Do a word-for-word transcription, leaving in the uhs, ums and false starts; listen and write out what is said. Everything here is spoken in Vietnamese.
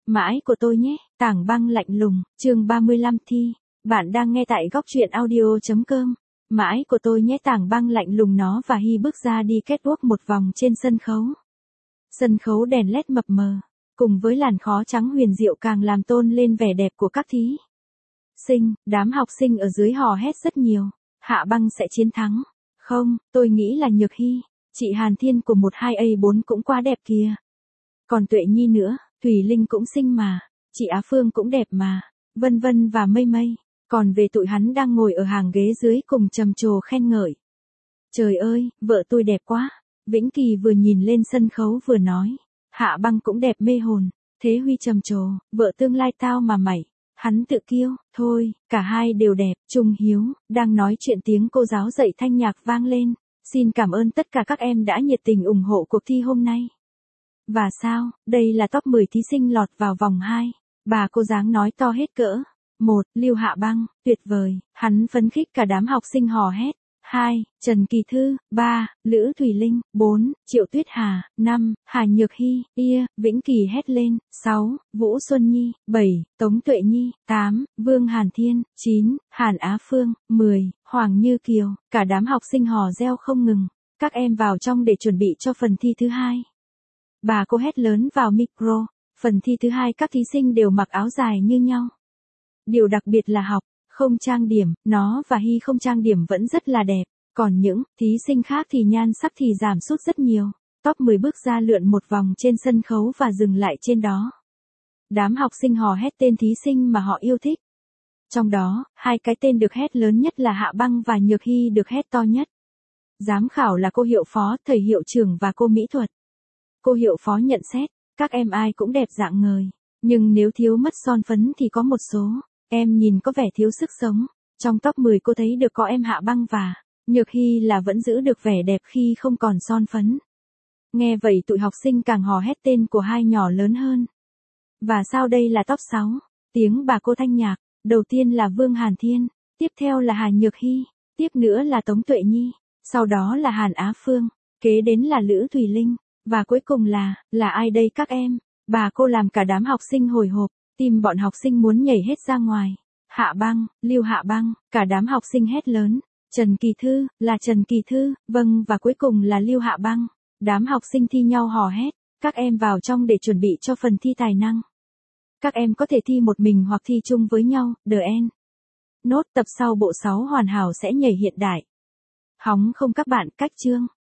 Mãi của tôi nhé, Tảng Băng lạnh lùng, chương ba mươi lăm thi. Bạn đang nghe tại góc truyện audio chấm com. Mãi của tôi nhé, Tảng Băng lạnh lùng. Nó và Hy bước ra đi catwalk một vòng trên sân khấu. Sân khấu đèn led mập mờ, cùng với làn khói trắng huyền diệu càng làm tôn lên vẻ đẹp của các thí sinh. Đám học sinh ở dưới hò hét rất nhiều. Hạ Băng sẽ chiến thắng. Không, tôi nghĩ là Nhược Hy. Chị Hàn Thiên của một hai A bốn cũng quá đẹp kìa. Còn Tuệ Nhi nữa, Thùy Linh cũng xinh mà. Chị Á Phương cũng đẹp mà. Vân Vân và Mây Mây. Còn về tụi hắn đang ngồi ở hàng ghế dưới cùng trầm trồ khen ngợi. Trời ơi, vợ tôi đẹp quá. Vĩnh Kỳ vừa nhìn lên sân khấu vừa nói. Hạ Băng cũng đẹp mê hồn. Thế Huy trầm trồ, vợ tương lai tao mà mày. Hắn tự kiêu, thôi, cả hai đều đẹp. Trung Hiếu, đang nói chuyện tiếng cô giáo dạy thanh nhạc vang lên. Xin cảm ơn tất cả các em đã nhiệt tình ủng hộ cuộc thi hôm nay. Và sao, đây là top mười thí sinh lọt vào vòng hai. Bà cô dáng nói to hết cỡ. một. Lưu Hạ Băng, tuyệt vời, hắn phấn khích cả đám học sinh hò hét. hai. Trần Kỳ Thư. ba. Lữ Thùy Linh. bốn. Triệu Tuyết Hà. năm. Hà Nhược Hy. Ia, Vĩnh Kỳ hét lên. sáu. Vũ Xuân Nhi. bảy. Tống Tuệ Nhi. tám. Vương Hàn Thiên. chín. Hàn Á Phương. mười. Hoàng Như Kiều. Cả đám học sinh hò reo không ngừng. Các em vào trong để chuẩn bị cho phần thi thứ hai. Bà cô hét lớn vào micro. Phần thi thứ hai các thí sinh đều mặc áo dài như nhau. Điều đặc biệt là học, không trang điểm, nó và Hy không trang điểm vẫn rất là đẹp. Còn những thí sinh khác thì nhan sắc thì giảm sút rất nhiều. Top mười bước ra lượn một vòng trên sân khấu và dừng lại trên đó. Đám học sinh hò hét tên thí sinh mà họ yêu thích. Trong đó, hai cái tên được hét lớn nhất là Hạ Băng và Nhược Hy được hét to nhất. Giám khảo là cô hiệu phó, thầy hiệu trưởng và cô mỹ thuật. Cô hiệu phó nhận xét, các em ai cũng đẹp rạng ngời. Nhưng nếu thiếu mất son phấn thì có một số em nhìn có vẻ thiếu sức sống. Trong top mười cô thấy được có em Hạ Băng và Nhược Hy là vẫn giữ được vẻ đẹp khi không còn son phấn. Nghe vậy tụi học sinh càng hò hét tên của hai nhỏ lớn hơn. Và sao đây là top sáu? Tiếng bà cô thanh nhạc. Đầu tiên là Vương Hàn Thiên, tiếp theo là Hà Nhược Hy, tiếp nữa là Tống Tuệ Nhi, sau đó là Hàn Á Phương, kế đến là Lữ Thùy Linh, và cuối cùng là, là ai đây các em? Bà cô làm cả đám học sinh hồi hộp, tim bọn học sinh muốn nhảy hết ra ngoài. Hạ Băng, Lưu Hạ Băng, cả đám học sinh hét lớn. Trần Kỳ Thư, là Trần Kỳ Thư, vâng, và cuối cùng là Lưu Hạ Băng. Đám học sinh thi nhau hò hét, các em vào trong để chuẩn bị cho phần thi tài năng. Các em có thể thi một mình hoặc thi chung với nhau, The End. Nốt tập sau bộ sáu hoàn hảo sẽ nhảy hiện đại. Hóng không các bạn, cách chương.